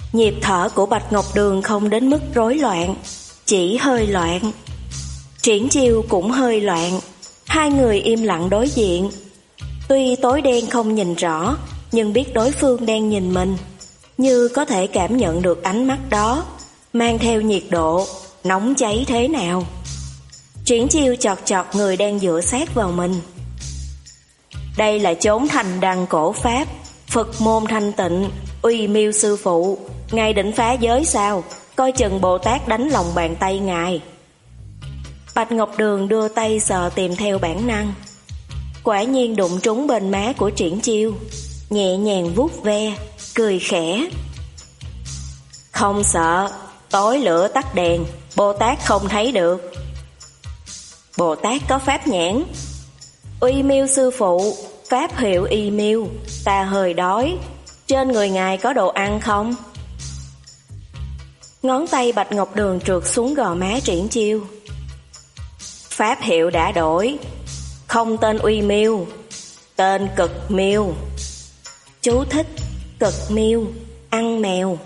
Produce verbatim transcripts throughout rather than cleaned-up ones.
Nhịp thở của Bạch Ngọc Đường không đến mức rối loạn, chỉ hơi loạn. Triển Chiêu cũng hơi loạn. Hai người im lặng đối diện. Tuy tối đen không nhìn rõ, nhưng biết đối phương đang nhìn mình, như có thể cảm nhận được ánh mắt đó mang theo nhiệt độ nóng cháy thế nào. Triển Chiêu chọt chọt người đang dựa sát vào mình. Đây là chốn thành đăng cổ pháp, Phật môn thanh tịnh, uy miêu sư phụ, ngài định phá giới sao? Coi chừng Bồ Tát đánh lòng bàn tay ngài. Bạch Ngọc Đường đưa tay sờ tìm theo bản năng, quả nhiên đụng trúng bên má của Triển Chiêu, nhẹ nhàng vuốt ve, cười khẽ. Không sợ, tối lửa tắt đèn, Bồ Tát không thấy được. Bồ Tát có pháp nhãn. Uy miêu sư phụ, pháp hiệu y miêu, ta hơi đói, trên người ngài có đồ ăn không? Ngón tay Bạch Ngọc Đường trượt xuống gò má Triển Chiêu. Pháp hiệu đã đổi, không tên Uy miêu, tên Cực miêu. Chú thích: Cực miêu, ăn mèo.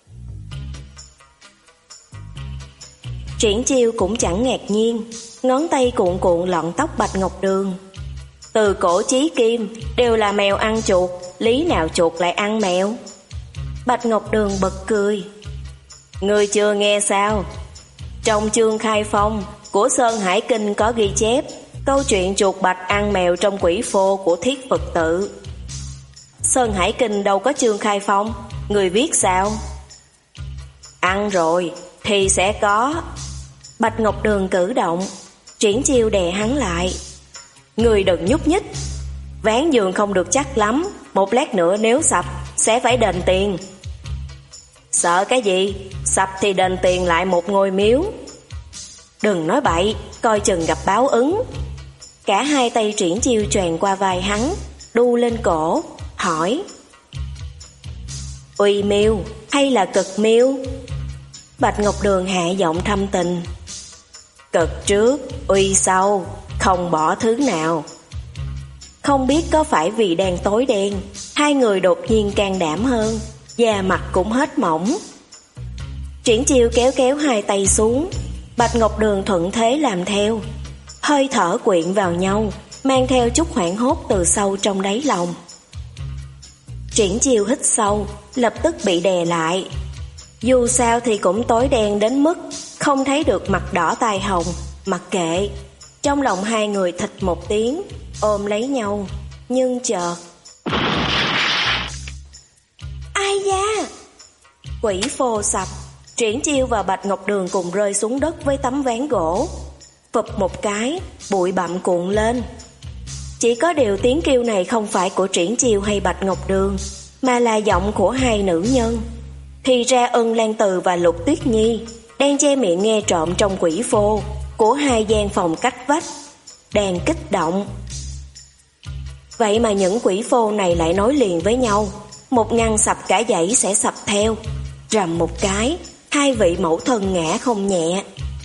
Triển Chiêu cũng chẳng ngạc nhiên, ngón tay cuộn cuộn lọn tóc Bạch Ngọc Đường. Từ cổ chí kim đều là mèo ăn chuột, lý nào chuột lại ăn mèo? Bạch Ngọc Đường bật cười. Ngươi chưa nghe sao? Trong chương khai phong của Sơn Hải Kinh có ghi chép câu chuyện chuột bạch ăn mèo trong quỷ phô của Thiết Phật tự. Sơn Hải Kinh đâu có chương khai phong, người viết sao? Ăn rồi thì sẽ có. Bạch Ngọc Đường cử động. Triển Chiêu đè hắn lại. Người đừng nhúc nhích, ván giường không được chắc lắm, một lát nữa nếu sập sẽ phải đền tiền. Sợ cái gì? Sập thì đền tiền lại một ngôi miếu. Đừng nói bậy, coi chừng gặp báo ứng. Cả hai tay Triển Chiêu choàng qua vai hắn, đu lên cổ, hỏi: Uy miêu hay là Cực miêu? Bạch Ngọc Đường hạ giọng thâm tình. Cực trước, uy sau, không bỏ thứ nào. Không biết có phải vì đang tối đen, hai người đột nhiên can đảm hơn, da mặt cũng hết mỏng. Triển Chiêu kéo kéo hai tay xuống, Bạch Ngọc Đường thuận thế làm theo. Hơi thở quyện vào nhau, mang theo chút hoảng hốt từ sâu trong đáy lòng. Triển Chiêu hít sâu, lập tức bị đè lại. Dù sao thì cũng tối đen đến mức không thấy được mặt đỏ tai hồng, mặc kệ. Trong lòng hai người thịch một tiếng, ôm lấy nhau, nhưng chợt. Ai da! Quỷ phô sập, Triển Chiêu và Bạch Ngọc Đường cùng rơi xuống đất với tấm ván gỗ. Phụp một cái, bụi bặm cuộn lên. Chỉ có điều tiếng kêu này không phải của Triển Chiêu hay Bạch Ngọc Đường, mà là giọng của hai nữ nhân. Thì ra Ân Lan Từ và Lục Tuyết Nhi đang che miệng nghe trộm trong quỷ phô của hai gian phòng cách vách, đang kích động. Vậy mà những quỷ phô này lại nối liền với nhau, một ngăn sập cả dãy sẽ sập theo. Rầm một cái, hai vị mẫu thân ngã không nhẹ.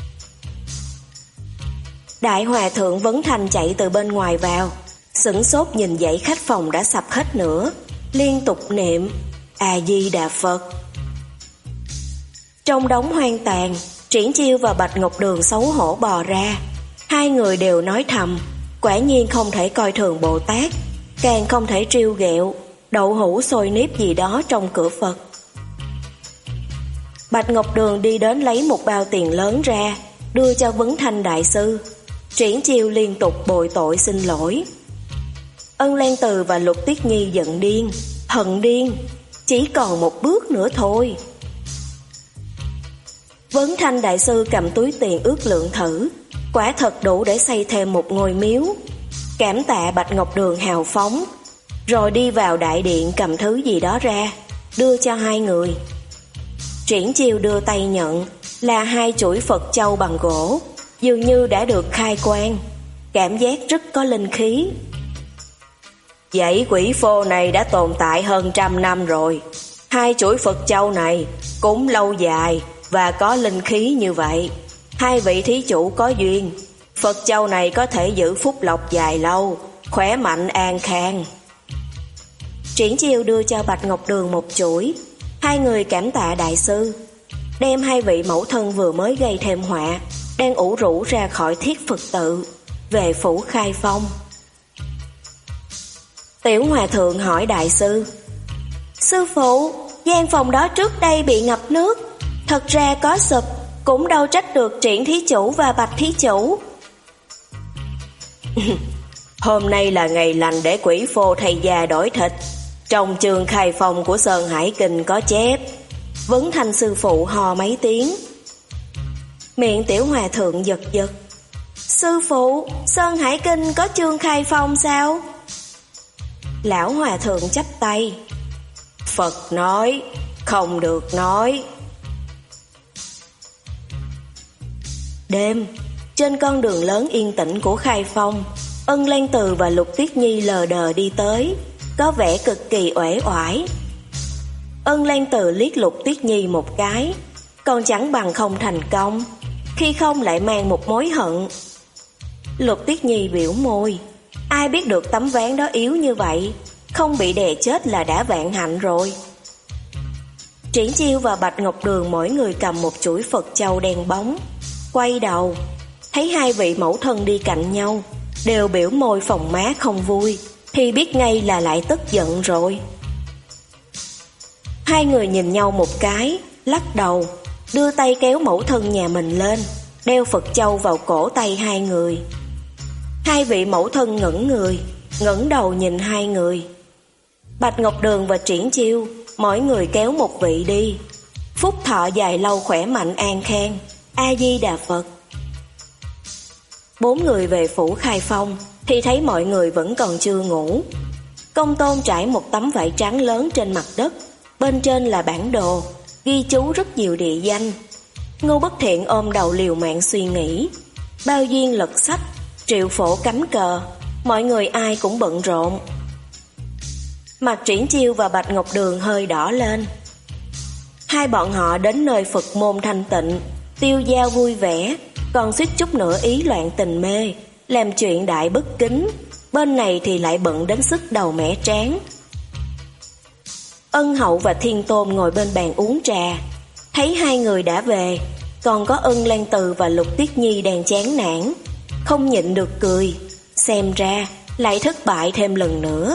Đại hòa thượng Vấn Thanh chạy từ bên ngoài vào, sửng sốt nhìn dãy khách phòng đã sập hết nữa, liên tục niệm A Di Đà Phật. Trong đống hoang tàn, Triển Chiêu và Bạch Ngọc Đường xấu hổ bò ra. Hai người đều nói thầm, quả nhiên không thể coi thường Bồ Tát, càng không thể trêu ghẹo đậu hũ sôi nếp gì đó trong cửa Phật. Bạch Ngọc Đường đi đến lấy một bao tiền lớn ra, đưa cho Vấn Thanh đại sư. Triển Chiêu liên tục bồi tội xin lỗi. Ân Lan Từ và Lục Tuyết Nhi giận điên, hận điên, chỉ còn một bước nữa thôi. Vấn Thanh đại sư cầm túi tiền ước lượng thử, quả thật đủ để xây thêm một ngôi miếu. Cảm tạ Bạch Ngọc Đường hào phóng, rồi đi vào đại điện cầm thứ gì đó ra, đưa cho hai người. Triển Chiêu đưa tay nhận, là hai chuỗi Phật châu bằng gỗ, dường như đã được khai quang, cảm giác rất có linh khí. Dãy quỷ phô này đã tồn tại hơn trăm năm rồi. Hai chuỗi Phật châu này cũng lâu dài và có linh khí như vậy. Hai vị thí chủ có duyên, Phật châu này có thể giữ phúc lộc dài lâu, khỏe mạnh an khang. Triển Chiêu đưa cho Bạch Ngọc Đường một chuỗi, Hai người cảm tạ đại sư, đem hai vị mẫu thân vừa mới gây thêm họa, đang ủ rũ ra khỏi thiết Phật tự, về phủ Khai Phong. Tiểu hòa thượng hỏi đại sư: Sư phụ, gian phòng đó trước đây bị ngập nước, thật ra có sụp, cũng đâu trách được Triển thí chủ và Bạch thí chủ. Hôm nay là ngày lành để quỷ phô thay da đổi thịt. Trong chương Khai Phong của Sơn Hải Kinh có chép. Vấn thanh sư phụ hò mấy tiếng. Miệng tiểu hòa thượng giật giật. Sư phụ, Sơn Hải Kinh có chương Khai Phong sao? Lão hòa thượng chắp tay. Phật nói, không được nói. Đêm, trên con đường lớn yên tĩnh của Khai Phong, Ân Lan Từ và Lục Tuyết Nhi lờ đờ đi tới, có vẻ cực kỳ uể oải. Ân Lan Từ liếc Lục Tuyết Nhi một cái, còn chẳng bằng không thành công, khi không lại mang một mối hận. Lục Tuyết Nhi biểu môi, ai biết được tấm ván đó yếu như vậy, không bị đè chết là đã vạn hạnh rồi. Triển Chiêu và Bạch Ngọc Đường mỗi người cầm một chuỗi Phật châu đen bóng, quay đầu, thấy hai vị mẫu thân đi cạnh nhau, đều biểu môi phồng má không vui, thì biết ngay là lại tức giận rồi. Hai người nhìn nhau một cái, lắc đầu, đưa tay kéo mẫu thân nhà mình lên, đeo Phật châu vào cổ tay hai người. Hai vị mẫu thân ngẩng người, ngẩng đầu nhìn hai người. Bạch Ngọc Đường và Triển Chiêu, mỗi người kéo một vị đi. Phúc thọ dài lâu khỏe mạnh an khang, A Di Đà Phật. Bốn người về phủ Khai Phong thì thấy mọi người vẫn còn chưa ngủ. Công Tôn trải một tấm vải trắng lớn trên mặt đất, bên trên là bản đồ, ghi chú rất nhiều địa danh. Ngô Bất Thiện ôm đầu liều mạng suy nghĩ. Bao Duyên lật sách, Triệu Phổ cắm cờ, mọi người ai cũng bận rộn. Mặt Triển Chiêu và Bạch Ngọc Đường hơi đỏ lên. Hai bọn họ đến nơi Phật môn thanh tịnh, tiêu dao vui vẻ, còn suýt chút nữa ý loạn tình mê, làm chuyện đại bất kính. Bên này thì lại bận đến sức đầu mẻ trán. Ân Hậu và Thiên Tôn ngồi bên bàn uống trà, thấy hai người đã về, còn có Ân Lan Từ và Lục Tuyết Nhi đang chán nản, không nhịn được cười, xem ra lại thất bại thêm lần nữa.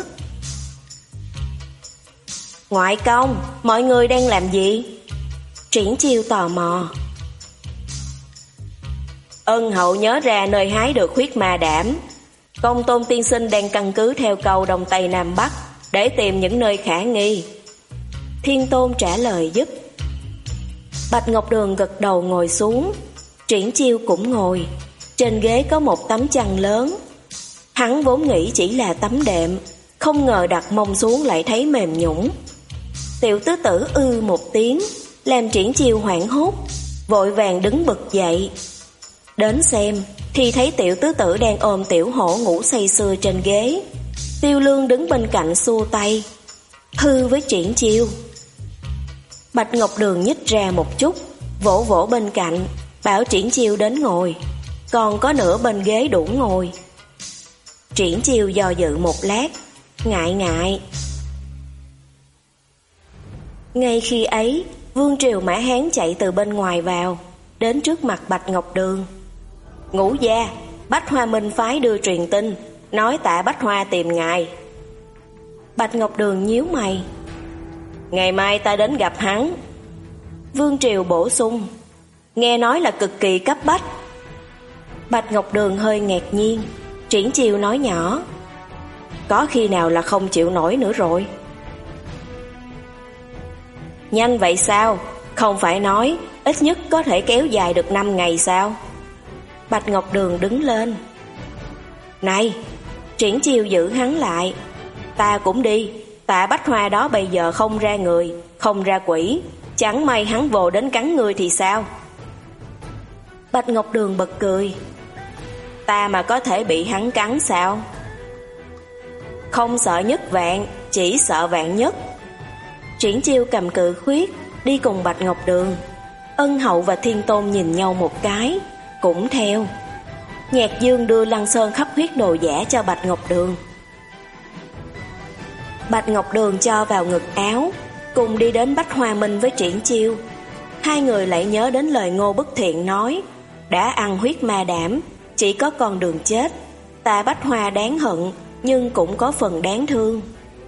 Ngoại công, mọi người đang làm gì? Triển Chiêu tò mò. Ân Hậu nhớ ra nơi hái được huyết ma đảm. Công Tôn tiên sinh đang căn cứ theo câu Đông Tây Nam Bắc để tìm những nơi khả nghi. Thiên Tôn trả lời giúp. Bạch Ngọc Đường gật đầu ngồi xuống, Triển Chiêu cũng ngồi. Trên ghế có một tấm chăn lớn. Hắn vốn nghĩ chỉ là tấm đệm, không ngờ đặt mông xuống lại thấy mềm nhũn. Tiểu tứ tử ư một tiếng, làm Triển Chiêu hoảng hốt, vội vàng đứng bật dậy. Đến xem thì thấy tiểu tứ tử đang ôm tiểu hổ ngủ say sưa trên ghế. Tiêu Lương đứng bên cạnh xua tay, hư với Triển Chiêu. Bạch Ngọc Đường nhích ra một chút, vỗ vỗ bên cạnh, bảo Triển Chiêu đến ngồi, còn có nửa bên ghế đủ ngồi. Triển Chiêu do dự một lát, ngại ngại. Ngay khi ấy, Vương Triều Mã Hán chạy từ bên ngoài vào, đến trước mặt Bạch Ngọc Đường. Ngũ gia, Bách Hoa Minh phái đưa truyền tin, nói Tạ Bách Hoa tìm ngài. Bạch Ngọc Đường nhíu mày. Ngày mai ta đến gặp hắn. Vương Triều bổ sung, nghe nói là cực kỳ cấp bách. Bạch Ngọc Đường hơi ngạc nhiên. Triển Chiêu nói nhỏ, có khi nào là không chịu nổi nữa rồi? Nhanh vậy sao? Không phải nói ít nhất có thể kéo dài được năm ngày sao? Bạch Ngọc Đường đứng lên. Này, Triển Chiêu giữ hắn lại. Ta cũng đi. Tạ Bách Hoa đó bây giờ không ra người, không ra quỷ, chẳng may hắn vồ đến cắn người thì sao? Bạch Ngọc Đường bật cười. Ta mà có thể bị hắn cắn sao? Không sợ nhất vạn, chỉ sợ vạn nhất. Triển Chiêu cầm cự khuyết, đi cùng Bạch Ngọc Đường. Ân Hậu và Thiên Tôn nhìn nhau một cái, cũng theo. Nhạc Dương đưa Lăng Sơn khắp huyết đồ giả cho Bạch Ngọc Đường. Bạch Ngọc Đường cho vào ngực áo, cùng đi đến Bách Hoa Minh với Triển Chiêu. Hai người lại nhớ đến lời Ngô Bất Thiện nói, đã ăn huyết ma đảm, chỉ có con đường chết. Tạ Bách Hoa đáng hận, nhưng cũng có phần đáng thương.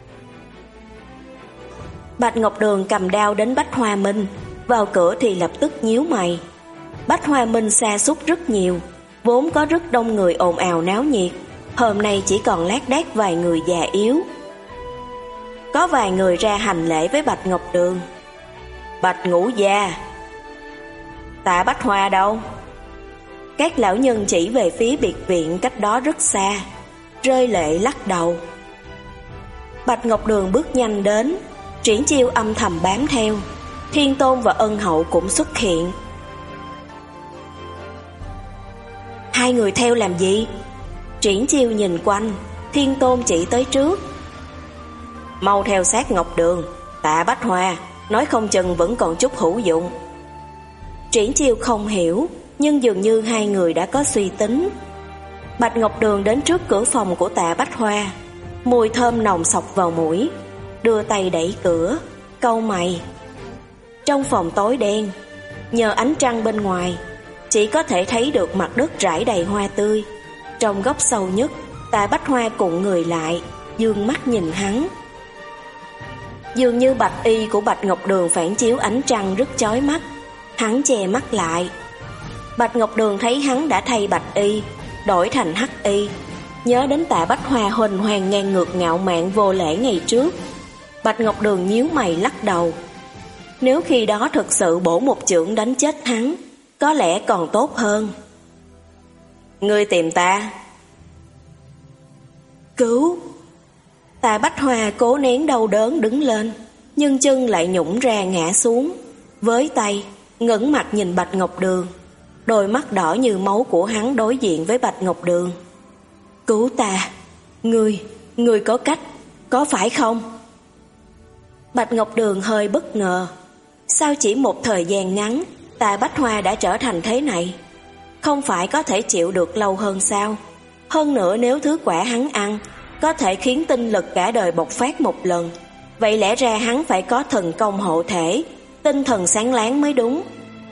Bạch Ngọc Đường cầm đao đến Bách Hoa Minh, vào cửa thì lập tức nhíu mày. Bách Hoa Minh sa sút rất nhiều, vốn có rất đông người ồn ào náo nhiệt, hôm nay chỉ còn lác đác vài người già yếu. Có vài người ra hành lễ với Bạch Ngọc Đường. Bạch Ngũ gia. Tạ Bách Hoa đâu? Các lão nhân chỉ về phía biệt viện cách đó rất xa, rơi lệ lắc đầu. Bạch Ngọc Đường bước nhanh đến, Triển Chiêu âm thầm bám theo, Thiên Tôn và Ân Hậu cũng xuất hiện. Hai người theo làm gì? Triển Chiêu nhìn quanh, Thiên Tôn chỉ tới trước. Mau theo sát Ngọc Đường, Tạ Bách Hoa, nói không chừng vẫn còn chút hữu dụng. Triển Chiêu không hiểu, nhưng dường như hai người đã có suy tính. Bạch Ngọc Đường đến trước cửa phòng của Tạ Bách Hoa, mùi thơm nồng xộc vào mũi, đưa tay đẩy cửa, cau mày. Trong phòng tối đen, nhờ ánh trăng bên ngoài, chỉ có thể thấy được mặt đất rải đầy hoa tươi. Trong góc sâu nhất, Tạ Bách Hoa cuộn người lại, dương mắt nhìn hắn. Dường như bạch y của Bạch Ngọc Đường phản chiếu ánh trăng rất chói mắt. Hắn che mắt lại. Bạch Ngọc Đường thấy hắn đã thay bạch y, đổi thành hắc y, nhớ đến Tạ Bách Hoa huỳnh hoàng ngang ngược ngạo mạn vô lễ ngày trước. Bạch Ngọc Đường nhíu mày lắc đầu. Nếu khi đó thực sự bổ một chưởng đánh chết hắn, có lẽ còn tốt hơn. Ngươi tìm ta? Cứu! Tạ Bách Hoa cố nén đau đớn đứng lên, nhưng chân lại nhũn ra ngã xuống, với tay ngẩng mặt nhìn Bạch Ngọc Đường. Đôi mắt đỏ như máu của hắn đối diện với Bạch Ngọc Đường. Cứu ta! Ngươi, ngươi có cách, có phải không? Bạch Ngọc Đường hơi bất ngờ. Sao chỉ một thời gian ngắn, Tạ Bách Hoa đã trở thành thế này? Không phải có thể chịu được lâu hơn sao? Hơn nữa nếu thứ quả hắn ăn có thể khiến tinh lực cả đời bộc phát một lần, vậy lẽ ra hắn phải có thần công hộ thể, tinh thần sáng láng mới đúng.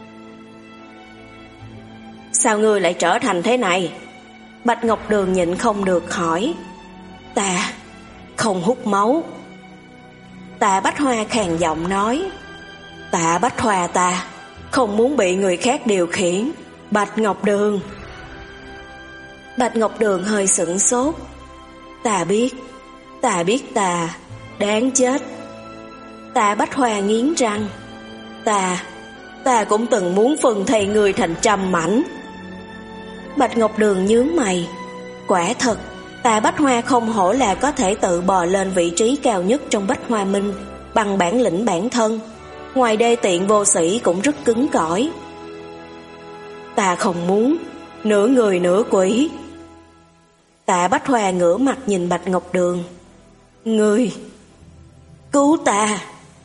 Sao ngươi lại trở thành thế này? Bạch Ngọc Đường nhịn không được hỏi. Ta không hút máu. Tạ Bách Hoa khàn giọng nói. Tạ Bách Hoa ta không muốn bị người khác điều khiển. Bạch Ngọc Đường. Bạch Ngọc Đường hơi sửng sốt. Ta biết, ta biết ta đáng chết. Tạ Bách Hoa nghiến răng. Ta, ta cũng từng muốn phân thây người thành trăm mảnh. Bạch Ngọc Đường nhướng mày. Quả thật, Tạ Bách Hoa không hổ là có thể tự bò lên vị trí cao nhất trong Bách Hoa Minh bằng bản lĩnh bản thân. Ngoài đê tiện vô sĩ cũng rất cứng cỏi. Ta không muốn, nửa người nửa quỷ. Tạ Bách Hoa ngửa mặt nhìn Bạch Ngọc Đường. Ngươi, cứu ta.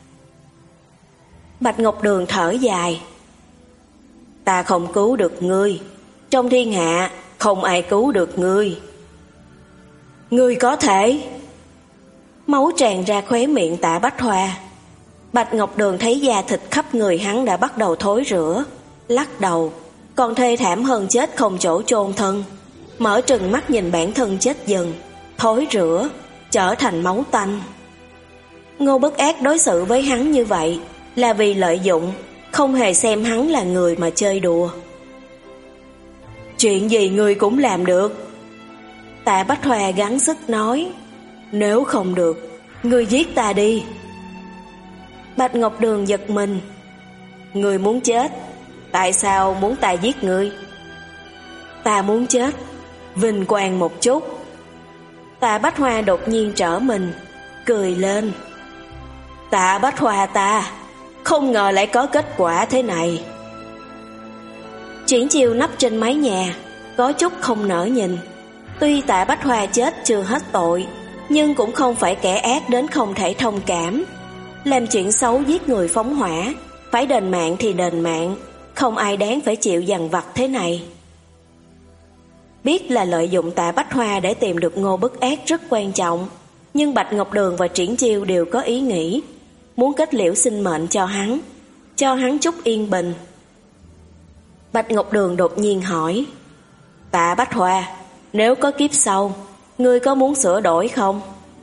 Bạch Ngọc Đường thở dài. Ta không cứu được ngươi. Trong thiên hạ không ai cứu được ngươi. Ngươi có thể. Máu tràn ra khóe miệng Tạ Bách Hoa. Bạch Ngọc Đường thấy da thịt khắp người hắn đã bắt đầu thối rữa, lắc đầu. Còn thê thảm hơn chết không chỗ chôn thân. Mở trừng mắt nhìn bản thân chết dần, thối rữa, trở thành máu tanh. Ngô Bất Ác đối xử với hắn như vậy là vì lợi dụng, không hề xem hắn là người mà chơi đùa. Chuyện gì ngươi cũng làm được. Tạ Bách Hoa gắng sức nói. Nếu không được, ngươi giết ta đi. Bạch Ngọc Đường giật mình. Ngươi muốn chết, tại sao muốn ta giết ngươi? Ta muốn chết, vinh quang một chút. Tạ Bách Hoa đột nhiên trở mình, cười lên. Tạ Bách Hoa ta, không ngờ lại có kết quả thế này. Triển Chiêu nấp trên mái nhà, có chút không nỡ nhìn. Tuy Tạ Bách Hoa chết chưa hết tội, nhưng cũng không phải kẻ ác đến không thể thông cảm. Làm chuyện xấu giết người phóng hỏa, phải đền mạng thì đền mạng, không ai đáng phải chịu dằn vặt thế này. Biết là lợi dụng Tạ Bách Hoa để tìm được Ngô Bất Ác rất quan trọng, nhưng Bạch Ngọc Đường và Triển Chiêu đều có ý nghĩ. muốn kết liễu sinh mệnh cho hắn, cho hắn chút yên bình. Bạch Ngọc Đường đột nhiên hỏi, Tạ Bách Hoa, nếu có kiếp sau, ngươi có muốn sửa đổi không?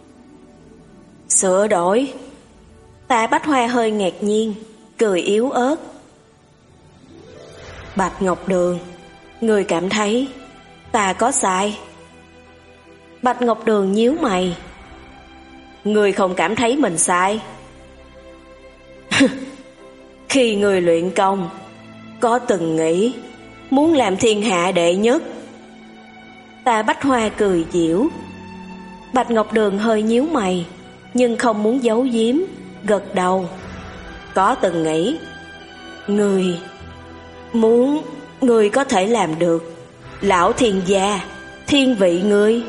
Sửa đổi? Tạ Bách Hoa hơi ngạc nhiên, cười yếu ớt. Bạch Ngọc Đường, ngươi cảm thấy ta có sai? Bạch Ngọc Đường nhíu mày. Ngươi không cảm thấy mình sai? Khi ngươi luyện công, có từng nghĩ muốn làm thiên hạ đệ nhất? Tạ Bách Hoa cười giễu. Bạch Ngọc Đường hơi nhíu mày, nhưng không muốn giấu giếm, gật đầu. Có từng nghĩ. Ngươi muốn, ngươi có thể làm được. Lão thiên gia, thiên vị ngươi.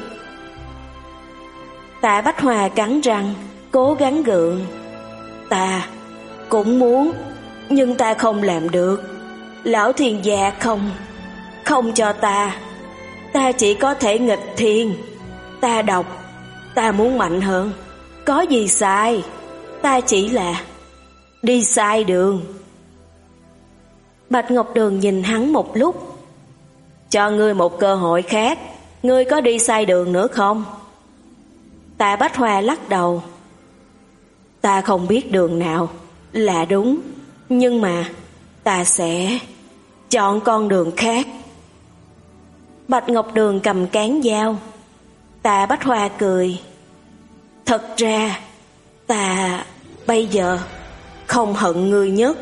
Tạ Bách Hoa cắn răng, cố gắng gượng. Ta cũng muốn, nhưng ta không làm được. Lão thiên gia không, không cho ta. Ta chỉ có thể nghịch thiên. Ta độc, ta muốn mạnh hơn. Có gì sai? Ta chỉ là đi sai đường. Bạch Ngọc Đường nhìn hắn một lúc. Cho ngươi một cơ hội khác, ngươi có đi sai đường nữa không? Tạ Bách Hoa lắc đầu. Ta không biết đường nào là đúng, nhưng mà ta sẽ chọn con đường khác. Bạch Ngọc Đường cầm cán dao. Tạ Bách Hoa cười. Thật ra ta bây giờ không hận ngươi nhất.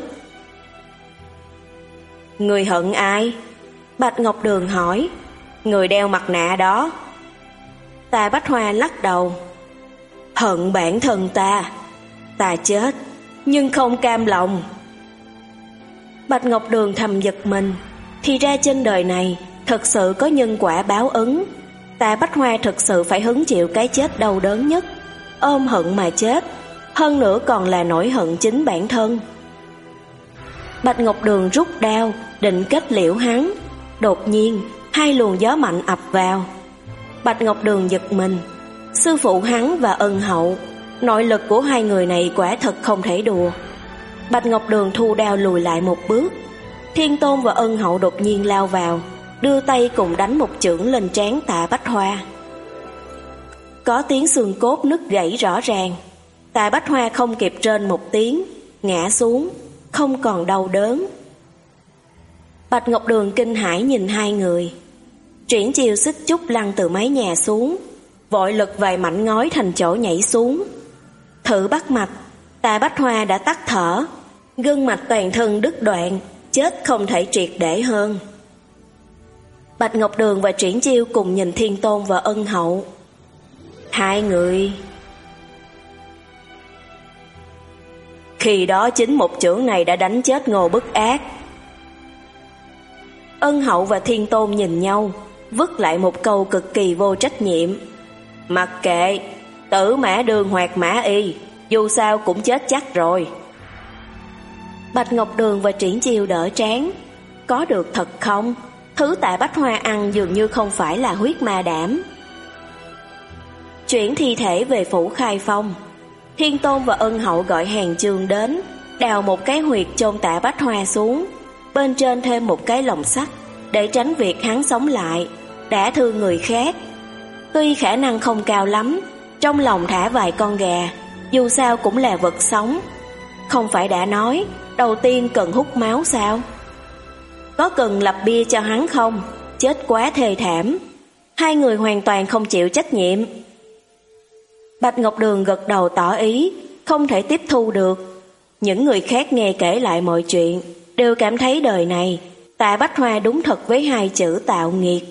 Ngươi hận ai? Bạch Ngọc Đường hỏi. Người đeo mặt nạ đó. Tạ Bách Hoa lắc đầu. Hận bản thân ta. Ta chết nhưng không cam lòng. Bạch Ngọc Đường thầm giật mình. Thì ra trên đời này thật sự có nhân quả báo ứng. Tạ Bách Hoa thật sự phải hứng chịu cái chết đau đớn nhất, ôm hận mà chết, hơn nữa còn là nỗi hận chính bản thân. Bạch Ngọc Đường rút đao, định kết liễu hắn. Đột nhiên, hai luồng gió mạnh ập vào. Bạch Ngọc Đường giật mình. Sư phụ hắn và Ân Hậu, nội lực của hai người này quả thật không thể đùa. Bạch Ngọc Đường thu đao lùi lại một bước. Thiên Tôn và Ân Hậu đột nhiên lao vào, đưa tay cùng đánh một chưởng lên trán Tạ Bách Hoa. Có tiếng xương cốt nứt gãy rõ ràng. Tạ Bách Hoa không kịp rên một tiếng, ngã xuống, không còn đau đớn. Bạch Ngọc Đường kinh hãi nhìn hai người. Triển Chiêu xích chút lăn từ mái nhà xuống, vội lật vài mảnh ngói thành chỗ nhảy xuống. Thử bắt mạch, Tạ Bách Hoa đã tắt thở, gân mạch toàn thân đứt đoạn, chết không thể triệt để hơn. Bạch Ngọc Đường và Triển Chiêu cùng nhìn Thiên Tôn và Ân Hậu. Hai người... Khi đó chính một chưởng này đã đánh chết Ngô Bức Ác. Ân Hậu và Thiên Tôn nhìn nhau, vứt lại một câu cực kỳ vô trách nhiệm. Mặc kệ, Tử Mã Đường hoặc Mã Y, dù sao cũng chết chắc rồi. Bạch Ngọc Đường và Triển Chiêu đỡ trán. Có được thật không? Thứ Tạ Bách Hoa ăn dường như không phải là huyết ma đảm. Chuyển thi thể về phủ Khai Phong. Thiên Tôn và Ân Hậu gọi hàng chương đến, đào một cái huyệt chôn Tạ Bách Hoa xuống, bên trên thêm một cái lồng sắt, để tránh việc hắn sống lại, đã thương người khác. Tuy khả năng không cao lắm, trong lòng thả vài con gà, dù sao cũng là vật sống. Không phải đã nói, đầu tiên cần hút máu sao? Có cần lập bia cho hắn không? Chết quá thê thảm. Hai người hoàn toàn không chịu trách nhiệm. Bạch Ngọc Đường gật đầu tỏ ý, không thể tiếp thu được. Những người khác nghe kể lại mọi chuyện, đều cảm thấy đời này, Tạ Bách Hoa đúng thật với hai chữ tạo nghiệt.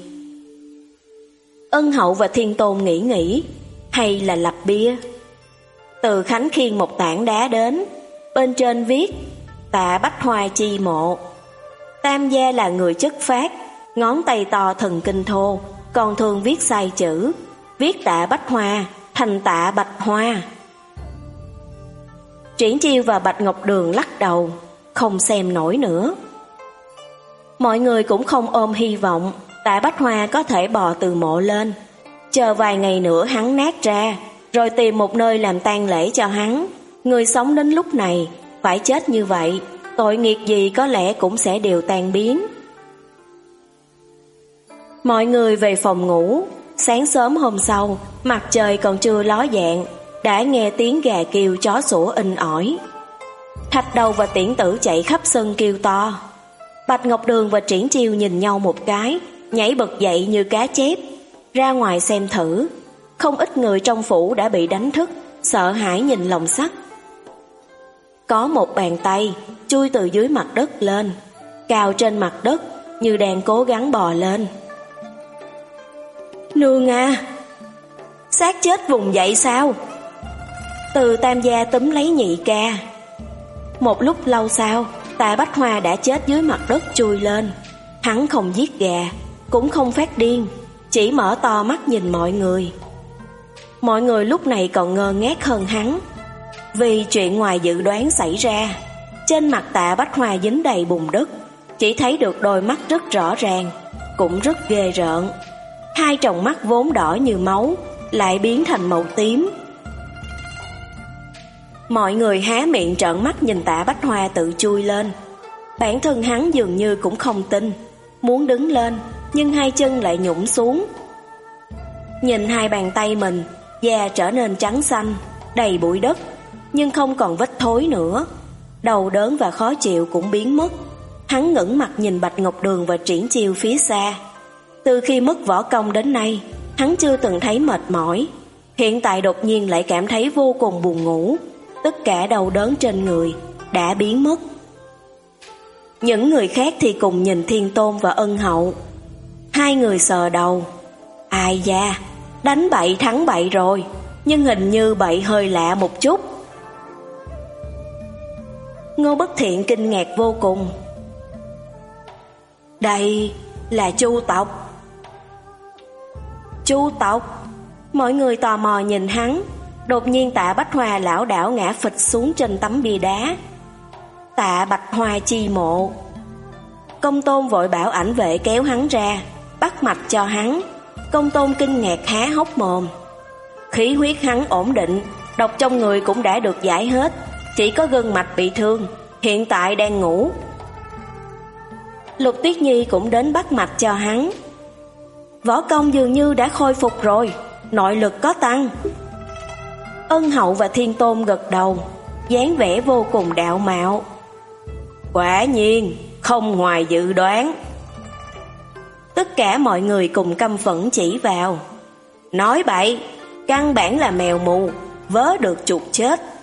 Ân Hậu và Thiên Tôn nghĩ nghĩ, hay là lập bia. Từ Khánh khiêng một tảng đá đến, bên trên viết Tạ Bách Hoa chi mộ. Tam gia là người chất phác, ngón tay to thần kinh thô, còn thường viết sai chữ, viết Tạ Bách Hoa thành Tạ Bạch Hoa. Triển Chiêu và Bạch Ngọc Đường lắc đầu, không xem nổi nữa. Mọi người cũng không ôm hy vọng Tạ Bách Hoa có thể bò từ mộ lên. Chờ vài ngày nữa hắn nát ra, rồi tìm một nơi làm tang lễ cho hắn, Người sống đến lúc này phải chết như vậy, tội nghiệp gì có lẽ cũng sẽ đều tan biến. Mọi người về phòng ngủ. Sáng sớm hôm sau, mặt trời còn chưa ló dạng, đã nghe tiếng gà kêu chó sủa inh ỏi. Thạch Đầu và Tiễn Tử chạy khắp sân kêu to. Bạch Ngọc Đường và Triển Chiêu nhìn nhau một cái, nhảy bật dậy như cá chép, ra ngoài xem thử. Không ít người trong phủ đã bị đánh thức, sợ hãi nhìn lồng sắt. Có một bàn tay chui từ dưới mặt đất lên, cào trên mặt đất như đang cố gắng bò lên. Nương à! Xác chết vùng dậy sao? Từ Tam gia túm lấy Nhị ca. Một lúc lâu sau, Tạ Bách Hoa đã chết dưới mặt đất chui lên. Hắn không giết gà, cũng không phát điên, chỉ mở to mắt nhìn mọi người. Mọi người lúc này còn ngơ ngác hơn hắn, vì chuyện ngoài dự đoán xảy ra. Trên mặt Tạ Bách Hoa dính đầy bùn đất, chỉ thấy được đôi mắt rất rõ ràng, cũng rất ghê rợn. Hai tròng mắt vốn đỏ như máu lại biến thành màu tím. Mọi người há miệng trợn mắt nhìn Tạ Bách Hoa tự chui lên. Bản thân hắn dường như cũng không tin, muốn đứng lên nhưng hai chân lại nhũn xuống. Nhìn hai bàn tay mình, da trở nên trắng xanh, đầy bụi đất, nhưng không còn vết thối nữa. Đau đớn và khó chịu cũng biến mất. Hắn ngẩng mặt nhìn Bạch Ngọc Đường và Triển Chiêu phía xa. Từ khi mất võ công đến nay, hắn chưa từng thấy mệt mỏi. Hiện tại đột nhiên lại cảm thấy vô cùng buồn ngủ. Tất cả đau đớn trên người đã biến mất. Những người khác thì cùng nhìn Thiên Tôn và Ân Hậu. Hai người sờ đầu. Ai da, đánh bậy thắng bậy rồi, nhưng hình như bậy hơi lạ một chút. Ngô Bất Thiện kinh ngạc vô cùng. Đây là Chu tộc. Chu tộc? Mọi người tò mò nhìn hắn. Đột nhiên Tạ Bách Hoa lảo đảo ngã phịch xuống trên tấm bia đá. Tạ Bạch Hoa chi mộ. Công Tôn vội bảo ảnh vệ kéo hắn ra, bắt mạch cho hắn. Công Tôn kinh ngạc há hốc mồm. Khí huyết hắn ổn định, độc trong người cũng đã được giải hết, chỉ có gân mạch bị thương, hiện tại đang ngủ. Lục Tuyết Nhi cũng đến bắt mạch cho hắn. Võ công dường như đã khôi phục rồi, nội lực có tăng. Ân Hậu và Thiên Tôn gật đầu, dáng vẻ vô cùng đạo mạo. Quả nhiên, không ngoài dự đoán. Tất cả mọi người cùng căm phẫn chỉ vào. Nói bậy, căn bản là mèo mù, vớ được chuột chết.